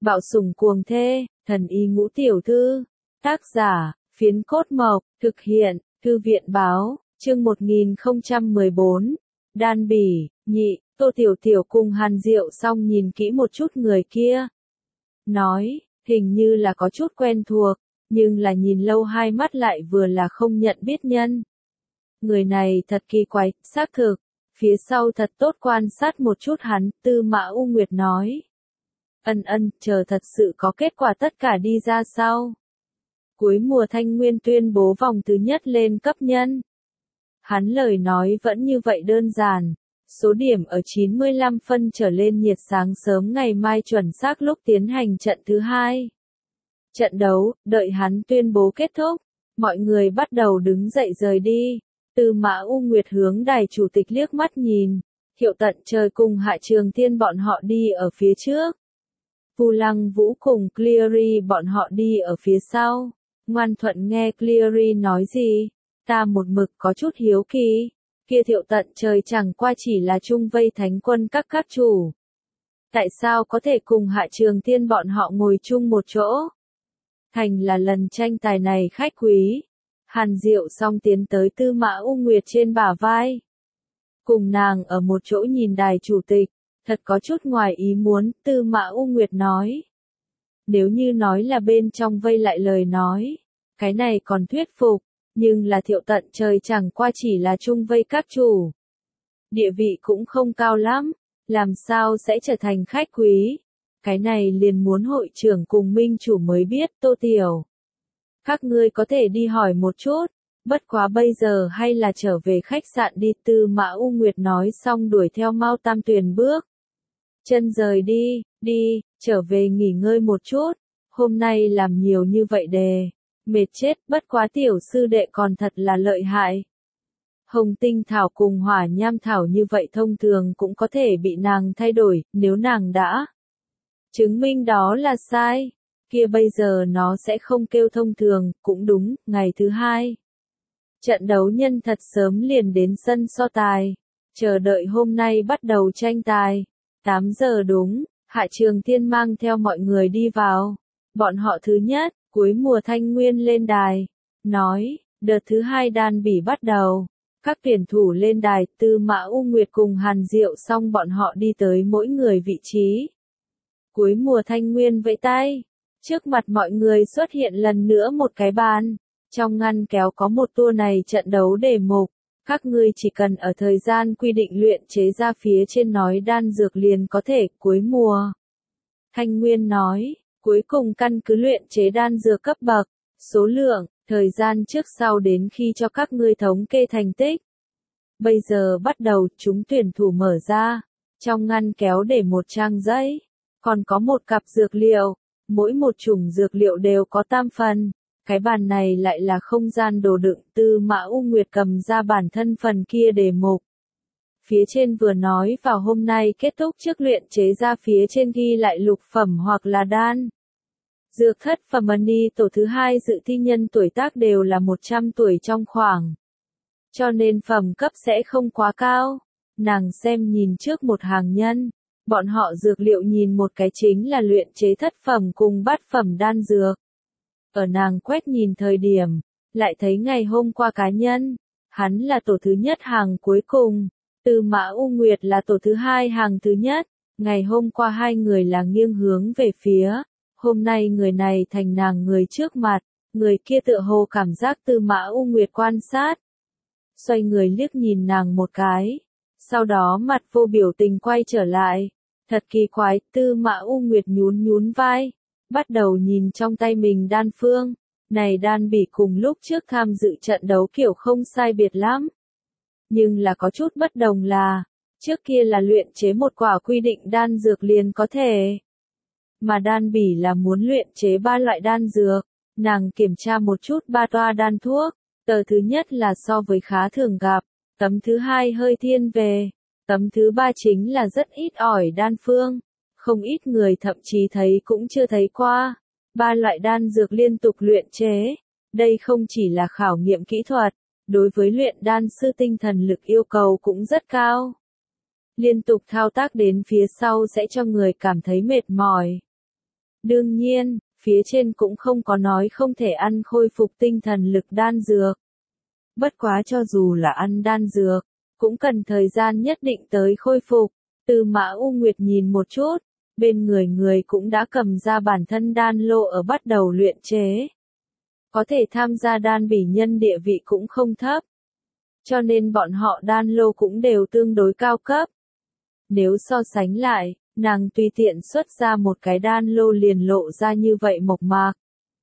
Bạo sủng cuồng thê, thần y ngũ tiểu thư. Tác giả, Phiến Cốt Mộc, thực hiện, Thư viện báo, chương 1014. Đan Bỉ, nhị, Tô Tiểu Tiểu cùng Hàn Diệu Song nhìn kỹ một chút người kia. Nói, hình như là có chút quen thuộc, nhưng là nhìn lâu hai mắt lại vừa là không nhận biết nhân. Người này thật kỳ quái, xác thực. Phía sau thật tốt quan sát một chút hắn, Tư Mã U Nguyệt nói. Chờ thật sự có kết quả tất cả đi ra sau. Cuối mùa Thanh Nguyên tuyên bố vòng thứ nhất lên cấp nhân. Hắn lời nói vẫn như vậy đơn giản. Số điểm ở 95 phân trở lên nhiệt sáng sớm ngày mai chuẩn xác lúc tiến hành trận thứ hai. Trận đấu, đợi hắn tuyên bố kết thúc. Mọi người bắt đầu đứng dậy rời đi. Tư Mã U Nguyệt hướng đài chủ tịch liếc mắt nhìn. Hiệu Tận Trời cùng Hạ Trường Thiên bọn họ đi ở phía trước. Vu Lăng Vũ cùng Cleary bọn họ đi ở phía sau. Ngoan Thuận nghe Cleary nói gì? Ta một mực có chút hiếu kỳ. Kia Thiệu Tận Trời chẳng qua chỉ là chung vây thánh quân các chủ. Tại sao có thể cùng Hạ Trường Thiên bọn họ ngồi chung một chỗ? Thành là lần tranh tài này khách quý. Hàn Diệu Song tiến tới Tư Mã U Nguyệt trên bả vai. Cùng nàng ở một chỗ nhìn đài chủ tịch. Thật có chút ngoài ý muốn, Tư Mã U Nguyệt nói. Nếu như nói là bên trong vây lại lời nói. Cái này còn thuyết phục. Nhưng là Thiệu Tận Trời chẳng qua chỉ là chung vây các chủ. Địa vị cũng không cao lắm. Làm sao sẽ trở thành khách quý. Cái này liền muốn hội trưởng cùng minh chủ mới biết. Tô Tiểu. Các ngươi có thể đi hỏi một chút. Bất quá bây giờ hay là trở về khách sạn đi. Tư Mã U Nguyệt nói xong đuổi theo Mao Tam Tuyền bước. Chân rời đi, trở về nghỉ ngơi một chút. Hôm nay làm nhiều như vậy đề. Mệt chết, bất quá tiểu sư đệ còn thật là lợi hại. Hồng tinh thảo cùng hỏa nham thảo như vậy thông thường cũng có thể bị nàng thay đổi, nếu nàng đã chứng minh đó là sai. Kia bây giờ nó sẽ không kêu thông thường, cũng đúng, ngày thứ hai. Trận đấu nhân thật sớm liền đến sân so tài. Chờ đợi hôm nay bắt đầu tranh tài. 8 giờ đúng, Hạ Trường Thiên mang theo mọi người đi vào. Bọn họ thứ nhất, cuối mùa Thanh Nguyên lên đài. Nói, đợt thứ hai Đan Bỉ bắt đầu. Các tuyển thủ lên đài, Tư Mã U Nguyệt cùng Hàn Diệu Song bọn họ đi tới mỗi người vị trí. Cuối mùa Thanh Nguyên vẫy tay. Trước mặt mọi người xuất hiện lần nữa một cái bàn. Trong ngăn kéo có một tour này trận đấu đề mục. Các ngươi chỉ cần ở thời gian quy định luyện chế ra phía trên nói đan dược liền có thể, cuối mùa. Thanh Nguyên nói, cuối cùng căn cứ luyện chế đan dược cấp bậc, số lượng, thời gian trước sau đến khi cho các ngươi thống kê thành tích. Bây giờ bắt đầu chúng tuyển thủ mở ra, trong ngăn kéo để một trang giấy, còn có một cặp dược liệu, mỗi một chủng dược liệu đều có tam phần. Cái bàn này lại là không gian đồ đựng. Tư Mã U Nguyệt cầm ra bản thân phần kia đề mục. Phía trên vừa nói vào hôm nay kết thúc trước luyện chế ra phía trên ghi lại lục phẩm hoặc là đan. Dược thất phẩm ni tổ thứ hai dự thi nhân tuổi tác đều là 100 tuổi trong khoảng. Cho nên phẩm cấp sẽ không quá cao. Nàng xem nhìn trước một hàng nhân. Bọn họ dược liệu nhìn một cái chính là luyện chế thất phẩm cùng bát phẩm đan dược. Ở nàng quét nhìn thời điểm, lại thấy ngày hôm qua cá nhân, hắn là tổ thứ nhất hàng cuối cùng, Tư Mã U Nguyệt là tổ thứ hai hàng thứ nhất, ngày hôm qua hai người là nghiêng hướng về phía, hôm nay người này thành nàng người trước mặt, người kia tựa hồ cảm giác Tư Mã U Nguyệt quan sát. Xoay người liếc nhìn nàng một cái, sau đó mặt vô biểu tình quay trở lại, thật kỳ quái, Tư Mã U Nguyệt nhún vai. Bắt đầu nhìn trong tay mình đan phương, này Đan Bỉ cùng lúc trước tham dự trận đấu kiểu không sai biệt lắm. Nhưng là có chút bất đồng là, trước kia là luyện chế một quả quy định đan dược liền có thể. Mà Đan Bỉ là muốn luyện chế 3 loại đan dược, nàng kiểm tra một chút 3 toa đan thuốc, tờ thứ nhất là so với khá thường gặp, tấm thứ hai hơi thiên về, tấm thứ ba chính là rất ít ỏi đan phương. Không ít người thậm chí thấy cũng chưa thấy qua. 3 loại đan dược liên tục luyện chế. Đây không chỉ là khảo nghiệm kỹ thuật, đối với luyện đan sư tinh thần lực yêu cầu cũng rất cao. Liên tục thao tác đến phía sau sẽ cho người cảm thấy mệt mỏi. Đương nhiên, phía trên cũng không có nói không thể ăn khôi phục tinh thần lực đan dược. Bất quá cho dù là ăn đan dược, cũng cần thời gian nhất định tới khôi phục. Tư Mã U Nguyệt nhìn một chút, bên người người cũng đã cầm ra bản thân đan lô ở bắt đầu luyện chế. Có thể tham gia đan bỉ nhân địa vị cũng không thấp. Cho nên bọn họ đan lô cũng đều tương đối cao cấp. Nếu so sánh lại, nàng tùy tiện xuất ra một cái đan lô liền lộ ra như vậy mộc mạc.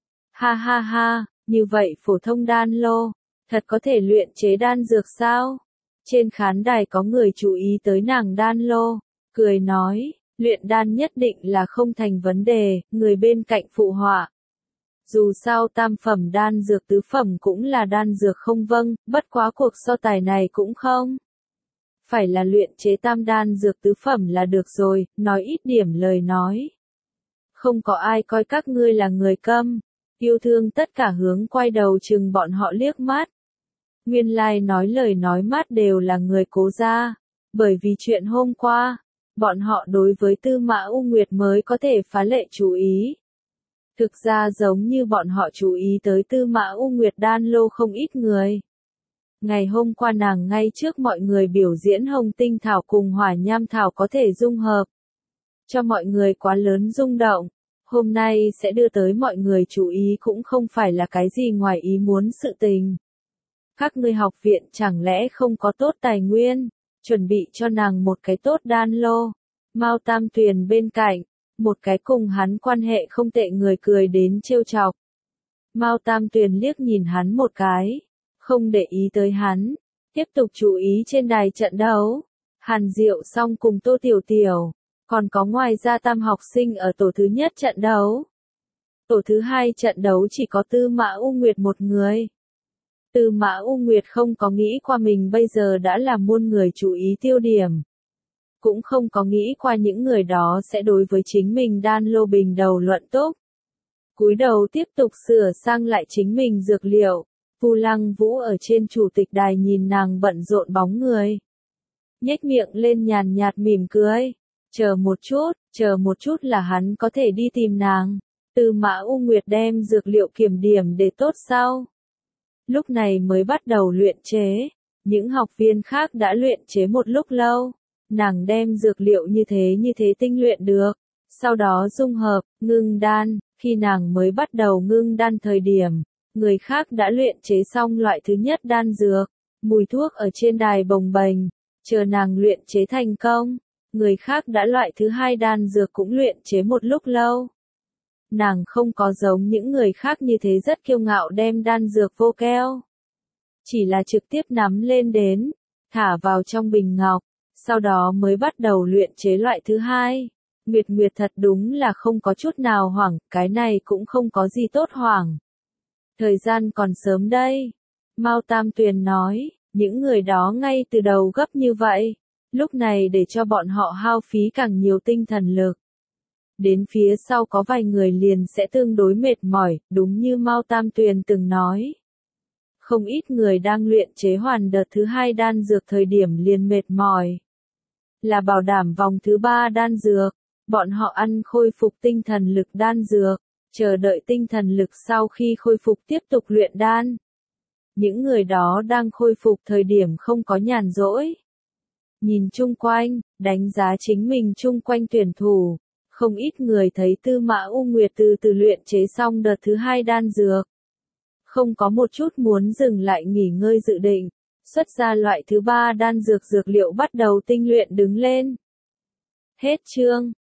Ha ha ha, như vậy phổ thông đan lô, thật có thể luyện chế đan dược sao? Trên khán đài có người chú ý tới nàng đan lô, cười nói, luyện đan nhất định là không thành vấn đề, người bên cạnh phụ họa. Dù sao tam phẩm đan dược tứ phẩm cũng là đan dược không vâng, bất quá cuộc so tài này cũng không. Phải là luyện chế tam đan dược tứ phẩm là được rồi, nói ít điểm lời nói. Không có ai coi các ngươi là người câm, yêu thương tất cả hướng quay đầu chừng bọn họ liếc mắt. Nguyên lai nói lời nói mát đều là người Cố gia, bởi vì chuyện hôm qua, bọn họ đối với Tư Mã U Nguyệt mới có thể phá lệ chú ý. Thực ra giống như bọn họ chú ý tới Tư Mã U Nguyệt đan lô không ít người. Ngày hôm qua nàng ngay trước mọi người biểu diễn hồng tinh thảo cùng hỏa nham thảo có thể dung hợp. Cho mọi người quá lớn rung động. Hôm nay sẽ đưa tới mọi người chú ý cũng không phải là cái gì ngoài ý muốn sự tình. Các ngươi học viện chẳng lẽ không có tốt tài nguyên, chuẩn bị cho nàng một cái tốt đan lô. Mao Tam Tuyền bên cạnh, một cái cùng hắn quan hệ không tệ người cười đến trêu chọc. Mao Tam Tuyền liếc nhìn hắn một cái, không để ý tới hắn, tiếp tục chú ý trên đài trận đấu. Hàn Diệu Song cùng Tô Tiểu Tiểu, còn có ngoài ra tam học sinh ở tổ thứ nhất trận đấu. Tổ thứ hai trận đấu chỉ có Tư Mã U Nguyệt một người. Tư Mã U Nguyệt không có nghĩ qua mình bây giờ đã là muôn người chú ý tiêu điểm. Cũng không có nghĩ qua những người đó sẽ đối với chính mình đan lô bình đầu luận tốt. Cúi đầu tiếp tục sửa sang lại chính mình dược liệu. Vu Lăng Vũ ở trên chủ tịch đài nhìn nàng bận rộn bóng người. Nhếch miệng lên nhàn nhạt mỉm cười. Chờ một chút là hắn có thể đi tìm nàng. Tư Mã U Nguyệt đem dược liệu kiểm điểm để tốt sau. Lúc này mới bắt đầu luyện chế. Những học viên khác đã luyện chế một lúc lâu. Nàng đem dược liệu như thế tinh luyện được. Sau đó dung hợp, ngưng đan. Khi nàng mới bắt đầu ngưng đan thời điểm, người khác đã luyện chế xong loại thứ nhất đan dược. Mùi thuốc ở trên đài bồng bềnh. Chờ nàng luyện chế thành công, người khác đã loại thứ hai đan dược cũng luyện chế một lúc lâu. Nàng không có giống những người khác như thế rất kiêu ngạo đem đan dược vô keo. Chỉ là trực tiếp nắm lên đến, thả vào trong bình ngọc, sau đó mới bắt đầu luyện chế loại thứ hai. Nguyệt Nguyệt thật đúng là không có chút nào hoảng, cái này cũng không có gì tốt hoảng. Thời gian còn sớm đây. Mao Tam Tuyền nói, những người đó ngay từ đầu gấp như vậy. Lúc này để cho bọn họ hao phí càng nhiều tinh thần lực. Đến phía sau có vài người liền sẽ tương đối mệt mỏi, đúng như Mao Tam Tuyền từng nói. Không ít người đang luyện chế hoàn đợt thứ hai đan dược thời điểm liền mệt mỏi. Là bảo đảm vòng thứ ba đan dược, bọn họ ăn khôi phục tinh thần lực đan dược, chờ đợi tinh thần lực sau khi khôi phục tiếp tục luyện đan. Những người đó đang khôi phục thời điểm không có nhàn rỗi. Nhìn chung quanh, đánh giá chính mình chung quanh tuyển thủ, không ít người thấy Tư Mã U Nguyệt từ từ luyện chế xong đợt thứ hai đan dược. Không có một chút muốn dừng lại nghỉ ngơi dự định, xuất ra loại thứ ba đan dược dược liệu bắt đầu tinh luyện đứng lên. Hết chương.